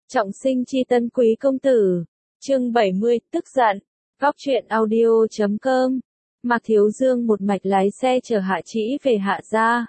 Trọng sinh chi tân quý công tử. Chương 70, tức giận. Góc truyện audio.com. Mạc Thiếu Dương một mạch lái xe chở Hạ Trĩ về Hạ gia.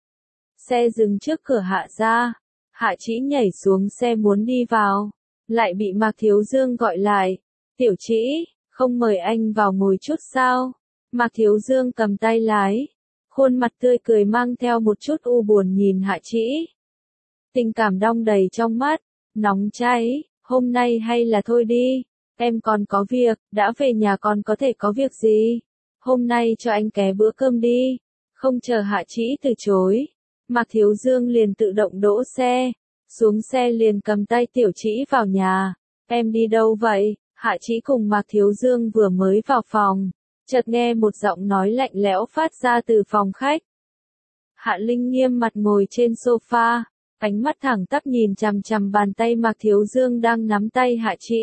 Xe dừng trước cửa Hạ gia. Hạ Trĩ nhảy xuống xe muốn đi vào, lại bị Mạc Thiếu Dương gọi lại. Tiểu Trĩ, không mời anh vào ngồi chút sao? Mạc Thiếu Dương cầm tay lái, khuôn mặt tươi cười mang theo một chút u buồn nhìn Hạ Trĩ. Tình cảm đong đầy trong mắt, nóng cháy, hôm nay hay là thôi đi, em còn có việc, đã về nhà còn có thể có việc gì? Hôm nay cho anh ké bữa cơm đi. Không chờ Hạ Trĩ từ chối, Mạc Thiếu Dương liền tự động đỗ xe, xuống xe liền cầm tay Tiểu Trĩ vào nhà. Em đi đâu vậy? Hạ Trĩ cùng Mạc Thiếu Dương vừa mới vào phòng, chợt nghe một giọng nói lạnh lẽo phát ra từ phòng khách. Hạ Linh nghiêm mặt ngồi trên sofa, ánh mắt thẳng tắp nhìn chằm chằm bàn tay Mạc Thiếu Dương đang nắm tay Hạ Trĩ.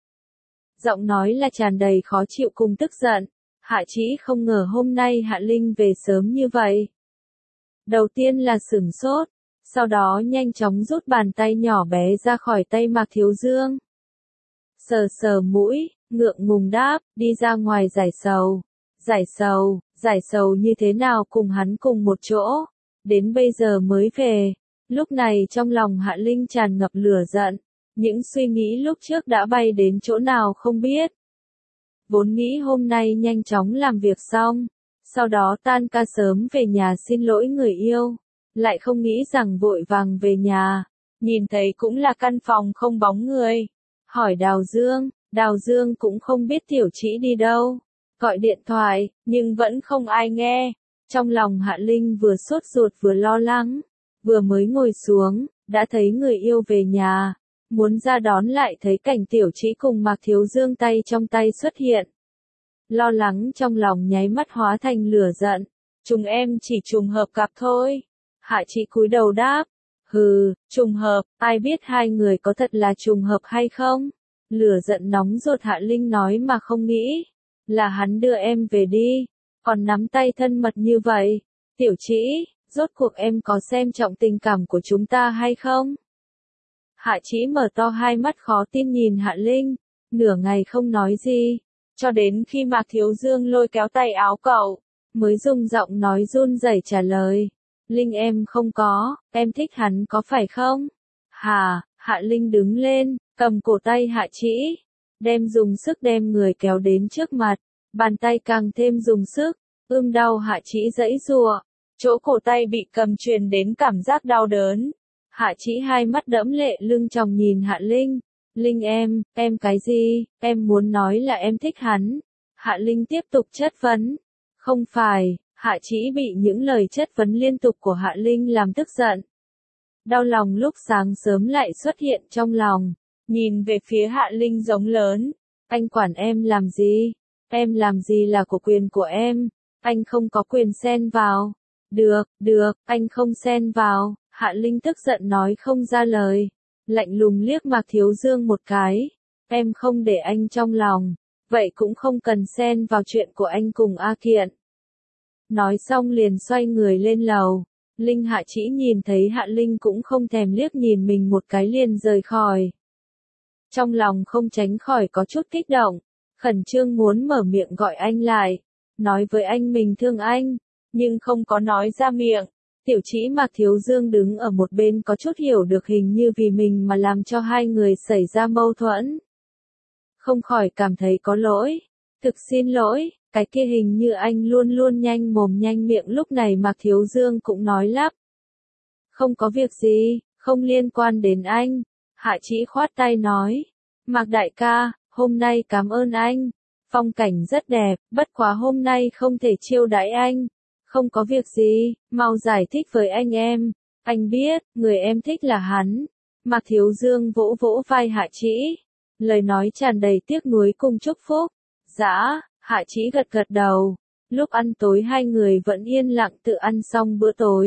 Giọng nói là tràn đầy khó chịu cùng tức giận. Hạ Trĩ không ngờ hôm nay Hạ Linh về sớm như vậy. Đầu tiên là sửng sốt, sau đó nhanh chóng rút bàn tay nhỏ bé ra khỏi tay Mạc Thiếu Dương. Sờ sờ mũi, ngượng ngùng đáp, đi ra ngoài giải sầu. Giải sầu như thế nào cùng hắn cùng một chỗ, đến bây giờ mới về. Lúc này trong lòng Hạ Linh tràn ngập lửa giận, những suy nghĩ lúc trước đã bay đến chỗ nào không biết. Vốn nghĩ hôm nay nhanh chóng làm việc xong, sau đó tan ca sớm về nhà xin lỗi người yêu, lại không nghĩ rằng vội vàng về nhà, nhìn thấy cũng là căn phòng không bóng người. Hỏi Đào Dương cũng không biết Tiểu Trĩ đi đâu, gọi điện thoại, nhưng vẫn không ai nghe. Trong lòng Hạ Linh vừa sốt ruột vừa lo lắng, vừa mới ngồi xuống, đã thấy người yêu về nhà, muốn ra đón lại thấy cảnh Tiểu Trĩ cùng Mạc Thiếu Dương tay trong tay xuất hiện. Lo lắng trong lòng nháy mắt hóa thành lửa giận, chúng em chỉ trùng hợp gặp thôi. Hạ Trĩ cúi đầu đáp, hừ, trùng hợp, ai biết hai người có thật là trùng hợp hay không? Lửa giận nóng ruột Hạ Linh nói mà không nghĩ, là hắn đưa em về đi, còn nắm tay thân mật như vậy. Tiểu Trĩ, rốt cuộc em có xem trọng tình cảm của chúng ta hay không? Hạ Trĩ mở to hai mắt khó tin nhìn Hạ Linh, nửa ngày không nói gì, cho đến khi Mạc Thiếu Dương lôi kéo tay áo cậu, mới dùng giọng nói run rẩy trả lời. Linh em không có, em thích hắn có phải không? Hà, Hạ Linh đứng lên, cầm cổ tay Hạ Trĩ, dùng sức đem người kéo đến trước mặt, bàn tay càng thêm dùng sức, đau Hạ Trĩ giãy giụa, chỗ cổ tay bị cầm truyền đến cảm giác đau đớn. Hạ Trĩ hai mắt đẫm lệ lưng tròng nhìn Hạ Linh. Linh em cái gì? Em muốn nói là em thích hắn. Hạ Linh tiếp tục chất vấn. Không phải. Hạ Trĩ bị những lời chất vấn liên tục của Hạ Linh làm tức giận. Đau lòng lúc sáng sớm lại xuất hiện trong lòng, nhìn về phía Hạ Linh giống lớn. Anh quản em làm gì? Em làm gì là của quyền của em, anh không có quyền xen vào. Được, anh không xen vào. Hạ Linh tức giận nói không ra lời, lạnh lùng liếc Mạc Thiếu Dương một cái. Em không để anh trong lòng, vậy cũng không cần xen vào chuyện của anh cùng A Kiện. Nói xong liền xoay người lên lầu. Hạ Trĩ nhìn thấy Hạ Linh cũng không thèm liếc nhìn mình một cái liền rời khỏi. Trong lòng không tránh khỏi có chút kích động, khẩn trương muốn mở miệng gọi anh lại, nói với anh mình thương anh, nhưng không có nói ra miệng. Tiểu Trĩ Mạc Thiếu Dương đứng ở một bên có chút hiểu được hình như vì mình mà làm cho hai người xảy ra mâu thuẫn. Không khỏi cảm thấy có lỗi. Thực xin lỗi, cái kia hình như anh luôn luôn nhanh mồm nhanh miệng. Lúc này Mạc Thiếu Dương cũng nói lắp. Không có việc gì, không liên quan đến anh. Hạ Trĩ khoát tay nói. Mạc đại ca, hôm nay cảm ơn anh. Phong cảnh rất đẹp, bất quá hôm nay không thể chiêu đãi anh. Không có việc gì, mau giải thích với anh em. Anh biết, người em thích là hắn. Mạc Thiếu Dương vỗ vỗ vai Hạ Trĩ, lời nói tràn đầy tiếc nuối cùng chúc phúc. Dạ, Hạ Trĩ gật gật đầu. Lúc ăn tối hai người vẫn yên lặng tự ăn xong bữa tối.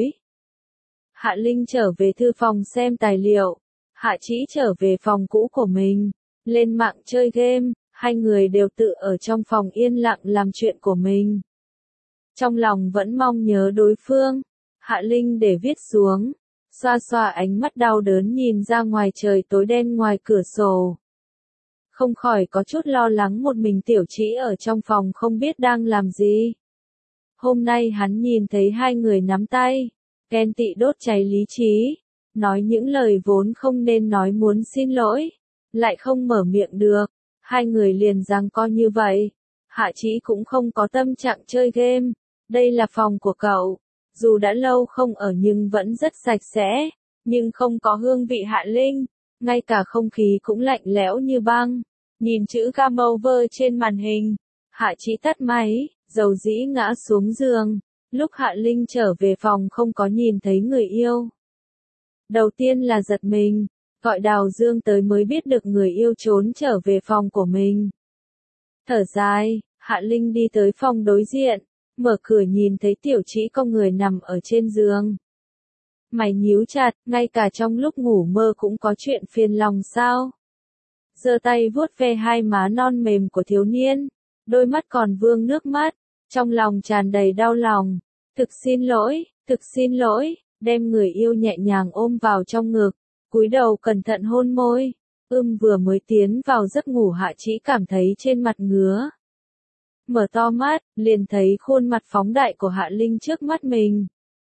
Hạ Linh trở về thư phòng xem tài liệu. Hạ Trĩ trở về phòng cũ của mình, lên mạng chơi game. Hai người đều tự ở trong phòng yên lặng làm chuyện của mình. Trong lòng vẫn mong nhớ đối phương. Hạ Linh để viết xuống. xoa xoa ánh mắt đau đớn nhìn ra ngoài trời tối đen ngoài cửa sổ. Không khỏi có chút lo lắng một mình Tiểu Trĩ ở trong phòng không biết đang làm gì. Hôm nay hắn nhìn thấy hai người nắm tay, ghen tị đốt cháy lý trí, nói những lời vốn không nên nói muốn xin lỗi, lại không mở miệng được, hai người liền giằng co như vậy. Hạ Trĩ cũng không có tâm trạng chơi game, đây là phòng của cậu, dù đã lâu không ở nhưng vẫn rất sạch sẽ, nhưng không có hương vị Hạ Linh, ngay cả không khí cũng lạnh lẽo như băng. Nhìn chữ game over trên màn hình, Hạ Trĩ tắt máy, dầu dĩ ngã xuống giường. Lúc Hạ Linh trở về phòng không có nhìn thấy người yêu. Đầu tiên là giật mình, gọi Đào Dương tới mới biết được người yêu trốn trở về phòng của mình. Thở dài, Hạ Linh đi tới phòng đối diện, mở cửa nhìn thấy Tiểu Trĩ con người nằm ở trên giường. Mày nhíu chặt, ngay cả trong lúc ngủ mơ cũng có chuyện phiền lòng sao? Giơ tay vuốt ve hai má non mềm của thiếu niên, đôi mắt còn vương nước mắt, trong lòng tràn đầy đau lòng. Thực xin lỗi, đem người yêu nhẹ nhàng ôm vào trong ngực, cúi đầu cẩn thận hôn môi. Vừa mới tiến vào giấc ngủ Hạ Trĩ cảm thấy trên mặt ngứa. Mở to mắt, liền thấy khuôn mặt phóng đại của Hạ Linh trước mắt mình.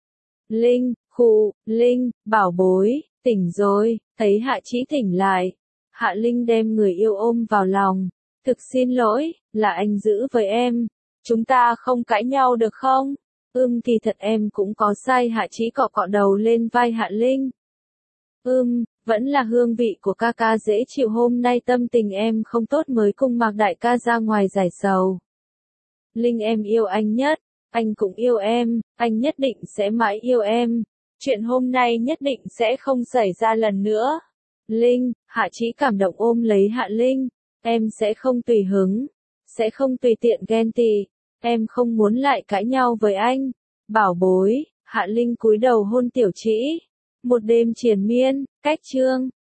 Linh, bảo bối, tỉnh rồi, thấy Hạ Trĩ tỉnh lại. Hạ Linh đem người yêu ôm vào lòng. Thực xin lỗi, là anh giữ với em. Chúng ta không cãi nhau được không? Thì thật em cũng có sai. Hạ Trĩ cọ cọ đầu lên vai Hạ Linh. Vẫn là hương vị của ca ca dễ chịu, hôm nay tâm tình em không tốt mới cùng Mạc đại ca ra ngoài giải sầu. Linh em yêu anh nhất, anh cũng yêu em, anh nhất định sẽ mãi yêu em. Chuyện hôm nay nhất định sẽ không xảy ra lần nữa. Linh, Hạ Trĩ cảm động ôm lấy Hạ Linh, em sẽ không tùy hứng, sẽ không tùy tiện ghen tị, em không muốn lại cãi nhau với anh. Bảo bối, Hạ Linh cúi đầu hôn Tiểu Trĩ. Một đêm triền miên, cách chương